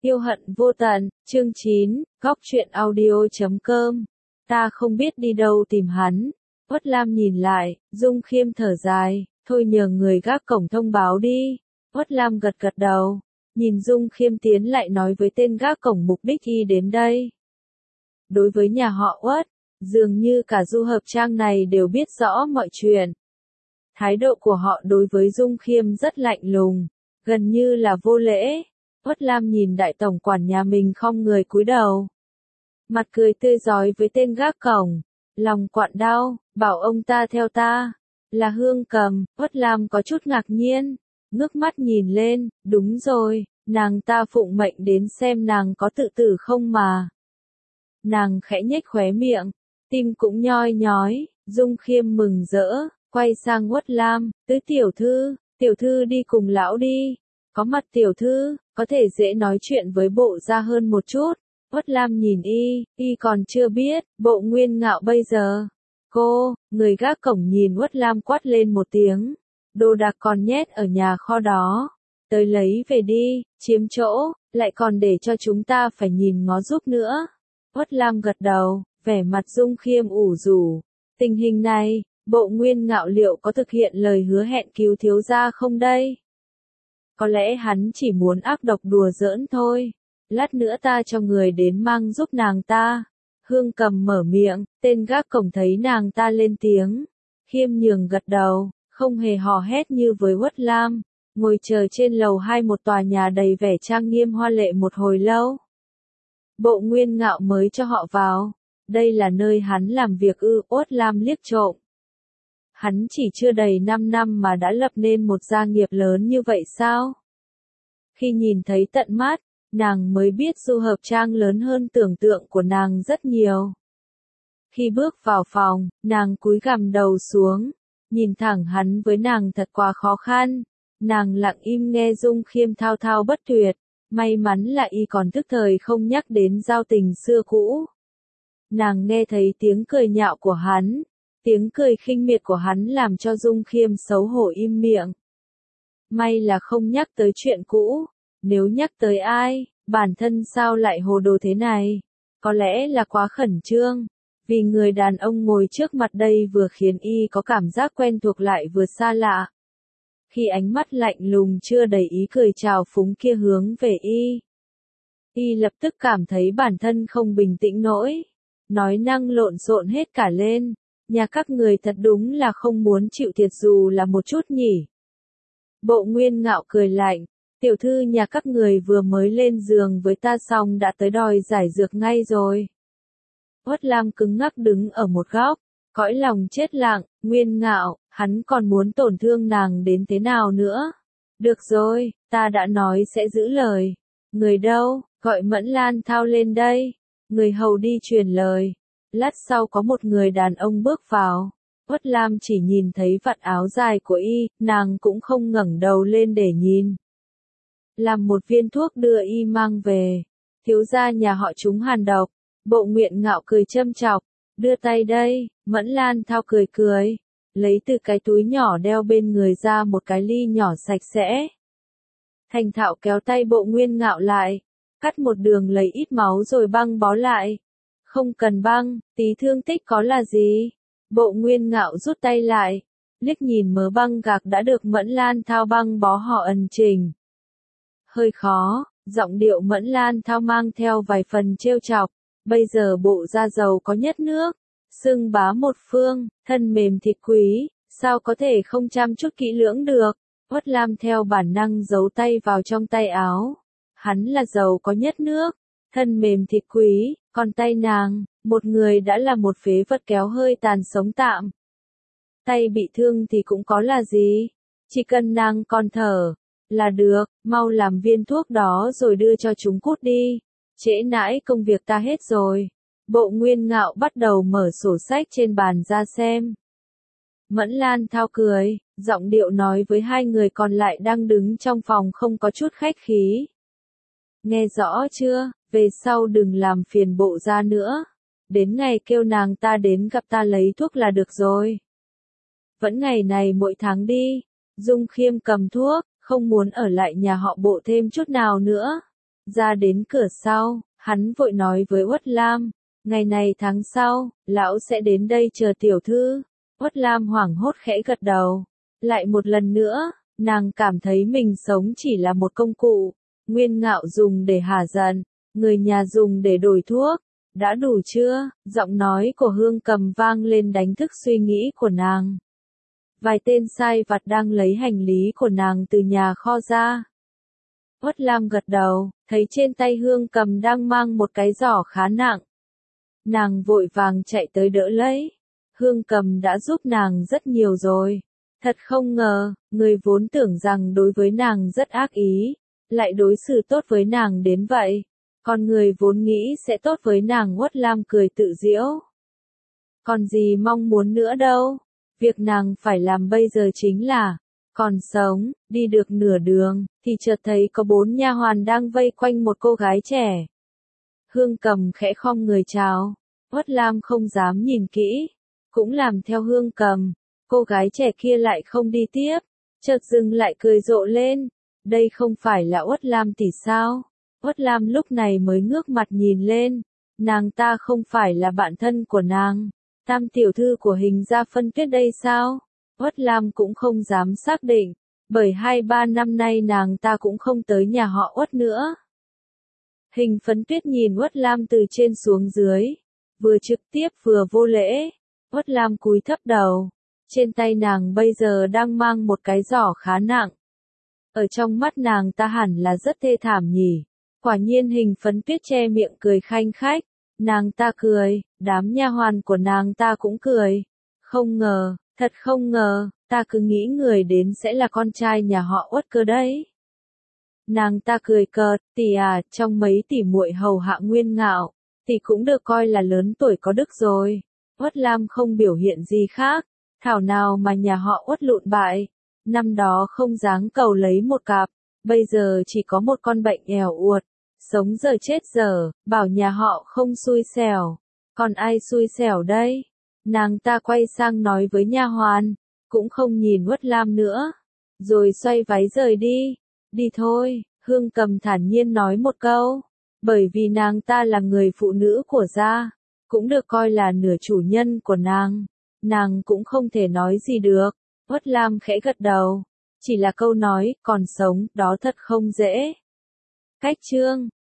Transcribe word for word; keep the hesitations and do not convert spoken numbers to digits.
Yêu hận vô tận, chương chín, góc truyện audio chấm com. Ta không biết đi đâu tìm hắn. Uất Lam nhìn lại, Dung Khiêm thở dài, thôi nhờ người gác cổng thông báo đi. Uất Lam gật gật đầu, nhìn Dung Khiêm tiến lại nói với tên gác cổng mục đích y đến đây. Đối với nhà họ Uất, dường như cả du hợp trang này đều biết rõ mọi chuyện. Thái độ của họ đối với Dung Khiêm rất lạnh lùng, gần như là vô lễ. Uất Lam nhìn đại tổng quản nhà mình khom người cúi đầu. Mặt cười tươi rói với tên gác cổng, lòng quặn đau, bảo ông ta theo ta. Là Hương Cầm, Uất Lam có chút ngạc nhiên, ngước mắt nhìn lên, đúng rồi, nàng ta phụng mệnh đến xem nàng có tự tử không mà. Nàng khẽ nhếch khóe miệng, tim cũng nhoi nhói, Dung Khiêm mừng rỡ, quay sang Uất Lam, tứ tiểu thư, tiểu thư đi cùng lão đi. Có mặt tiểu thư, có thể dễ nói chuyện với bộ gia hơn một chút. Uất Lam nhìn y, y còn chưa biết, bộ Nguyên Ngạo bây giờ. Cô, người gác cổng nhìn Uất Lam quát lên một tiếng. Đồ đạc còn nhét ở nhà kho đó. Tới lấy về đi, chiếm chỗ, lại còn để cho chúng ta phải nhìn ngó giúp nữa. Uất Lam gật đầu, vẻ mặt Dung Khiêm ủ rũ. Tình hình này, bộ Nguyên Ngạo liệu có thực hiện lời hứa hẹn cứu thiếu gia không đây? Có lẽ hắn chỉ muốn ác độc đùa giỡn thôi. Lát nữa ta cho người đến mang giúp nàng ta. Hương Cầm mở miệng, tên gác cổng thấy nàng ta lên tiếng. Khiêm nhường gật đầu, không hề hò hét như với Uất Lam. Ngồi chờ trên lầu hai một tòa nhà đầy vẻ trang nghiêm hoa lệ một hồi lâu. Bộ Nguyên Ngạo mới cho họ vào. Đây là nơi hắn làm việc ư? Uất Lam liếc trộm. Hắn chỉ chưa đầy năm năm mà đã lập nên một gia nghiệp lớn như vậy sao? Khi nhìn thấy tận mắt, nàng mới biết du hợp trang lớn hơn tưởng tượng của nàng rất nhiều. Khi bước vào phòng, nàng cúi gằm đầu xuống, nhìn thẳng hắn với nàng thật quá khó khăn. Nàng lặng im nghe Dung Khiêm thao thao bất tuyệt, may mắn là y còn tức thời không nhắc đến giao tình xưa cũ. Nàng nghe thấy tiếng cười nhạo của hắn. Tiếng cười khinh miệt của hắn làm cho Dung Khiêm xấu hổ im miệng. May là không nhắc tới chuyện cũ, nếu nhắc tới ai, bản thân sao lại hồ đồ thế này? Có lẽ là quá khẩn trương, vì người đàn ông ngồi trước mặt đây vừa khiến y có cảm giác quen thuộc lại vừa xa lạ. Khi ánh mắt lạnh lùng chưa đầy ý cười trào phúng kia hướng về y, y lập tức cảm thấy bản thân không bình tĩnh nổi, nói năng lộn xộn hết cả lên. Nhà các người thật đúng là không muốn chịu thiệt dù là một chút nhỉ. Bộ Nguyên Ngạo cười lạnh, tiểu thư nhà các người vừa mới lên giường với ta xong đã tới đòi giải dược ngay rồi. Uất Lam cứng ngắc đứng ở một góc, cõi lòng chết lặng. Nguyên Ngạo, hắn còn muốn tổn thương nàng đến thế nào nữa? Được rồi, ta đã nói sẽ giữ lời. Người đâu, gọi Mẫn Lan Thao lên đây. Người hầu đi truyền lời. Lát sau có một người đàn ông bước vào. Uất Lam chỉ nhìn thấy vạt áo dài của y, nàng cũng không ngẩng đầu lên để nhìn. Làm một viên thuốc đưa y mang về. Thiếu gia nhà họ chúng hàn độc. Bộ Nguyện Ngạo cười châm chọc. Đưa tay đây. Mẫn Lan Thao cười cười. Lấy từ cái túi nhỏ đeo bên người ra một cái ly nhỏ sạch sẽ. Thành thạo kéo tay Bộ Nguyên Ngạo lại. Cắt một đường lấy ít máu rồi băng bó lại. Không cần băng, tí thương tích có là gì? Bộ Nguyên Ngạo rút tay lại, liếc nhìn mớ băng gạc đã được Mẫn Lan Thao băng bó họ ẩn trình. Hơi khó, giọng điệu Mẫn Lan Thao mang theo vài phần trêu chọc. Bây giờ bộ da dầu có nhất nước, xưng bá một phương, thân mềm thịt quý, sao có thể không chăm chút kỹ lưỡng được? Uất Lam theo bản năng giấu tay vào trong tay áo. Hắn là giàu có nhất nước, thân mềm thịt quý, còn tay nàng, một người đã là một phế vật kéo hơi tàn sống tạm. Tay bị thương thì cũng có là gì, chỉ cần nàng còn thở, là được, mau làm viên thuốc đó rồi đưa cho chúng cút đi, trễ nãi công việc ta hết rồi. Bộ Nguyên Ngạo bắt đầu mở sổ sách trên bàn ra xem. Mẫn Lan Thao cười, giọng điệu nói với hai người còn lại đang đứng trong phòng không có chút khách khí. Nghe rõ chưa, về sau đừng làm phiền bộ gia nữa. Đến ngày kêu nàng ta đến gặp ta lấy thuốc là được rồi. Vẫn ngày này mỗi tháng đi. Dung Khiêm cầm thuốc, không muốn ở lại nhà họ Bộ thêm chút nào nữa. Ra đến cửa sau, hắn vội nói với Uất Lam, ngày này tháng sau, lão sẽ đến đây chờ tiểu thư. Uất Lam hoảng hốt khẽ gật đầu. Lại một lần nữa, nàng cảm thấy mình sống chỉ là một công cụ. Nguyên Ngạo dùng để hả giận, người nhà dùng để đổi thuốc. Đã đủ chưa? Giọng nói của Hương Cầm vang lên đánh thức suy nghĩ của nàng. Vài tên sai vặt đang lấy hành lý của nàng từ nhà kho ra. Uất Lam gật đầu, thấy trên tay Hương Cầm đang mang một cái giỏ khá nặng. Nàng vội vàng chạy tới đỡ lấy. Hương Cầm đã giúp nàng rất nhiều rồi. Thật không ngờ, người vốn tưởng rằng đối với nàng rất ác ý, lại đối xử tốt với nàng đến vậy. Còn người vốn nghĩ sẽ tốt với nàng. Uất Lam cười tự giễu. Còn gì mong muốn nữa đâu. Việc nàng phải làm bây giờ chính là còn sống. Đi được nửa đường thì chợt thấy có bốn nha hoàn đang vây quanh một cô gái trẻ. Hương Cầm khẽ khom người chào. Uất Lam không dám nhìn kỹ, cũng làm theo Hương Cầm. Cô gái trẻ kia lại không đi tiếp, chợt dừng lại cười rộ lên. Đây không phải là Uất Lam tỷ sao? Uất Lam lúc này mới ngước mặt nhìn lên. Nàng ta không phải là bạn thân của nàng, Tam tiểu thư của Hình gia Phân Tuyết đây sao? Uất Lam cũng không dám xác định, bởi hai ba năm nay nàng ta cũng không tới nhà họ Uất nữa. Hình Phấn Tuyết nhìn Uất Lam từ trên xuống dưới, vừa trực tiếp vừa vô lễ. Uất Lam cúi thấp đầu, trên tay nàng bây giờ đang mang một cái giỏ khá nặng. Ở trong mắt nàng ta hẳn là rất thê thảm nhỉ. Quả nhiên Hình Phấn Tuyết che miệng cười khanh khách. Nàng ta cười, đám nha hoàn của nàng ta cũng cười. Không ngờ, thật không ngờ, ta cứ nghĩ người đến sẽ là con trai nhà họ Uất cơ đấy. Nàng ta cười cợt, tỷ à, trong mấy tỷ muội hầu hạ Nguyên Ngạo, tỷ cũng được coi là lớn tuổi có đức rồi. Uất Lam không biểu hiện gì khác, thảo nào mà nhà họ Uất lụn bại. Năm đó không dáng cầu lấy một cặp, bây giờ chỉ có một con bệnh ẻo uột. Sống giờ chết giờ, bảo nhà họ không xui xẻo. Còn ai xui xẻo đây? Nàng ta quay sang nói với nha hoàn, cũng không nhìn Uất Lam nữa. Rồi xoay váy rời đi. Đi thôi, Hương Cầm thản nhiên nói một câu. Bởi vì nàng ta là người phụ nữ của gia, cũng được coi là nửa chủ nhân của nàng. Nàng cũng không thể nói gì được. Uất Lam khẽ gật đầu. Chỉ là câu nói, còn sống, đó thật không dễ. Cách chương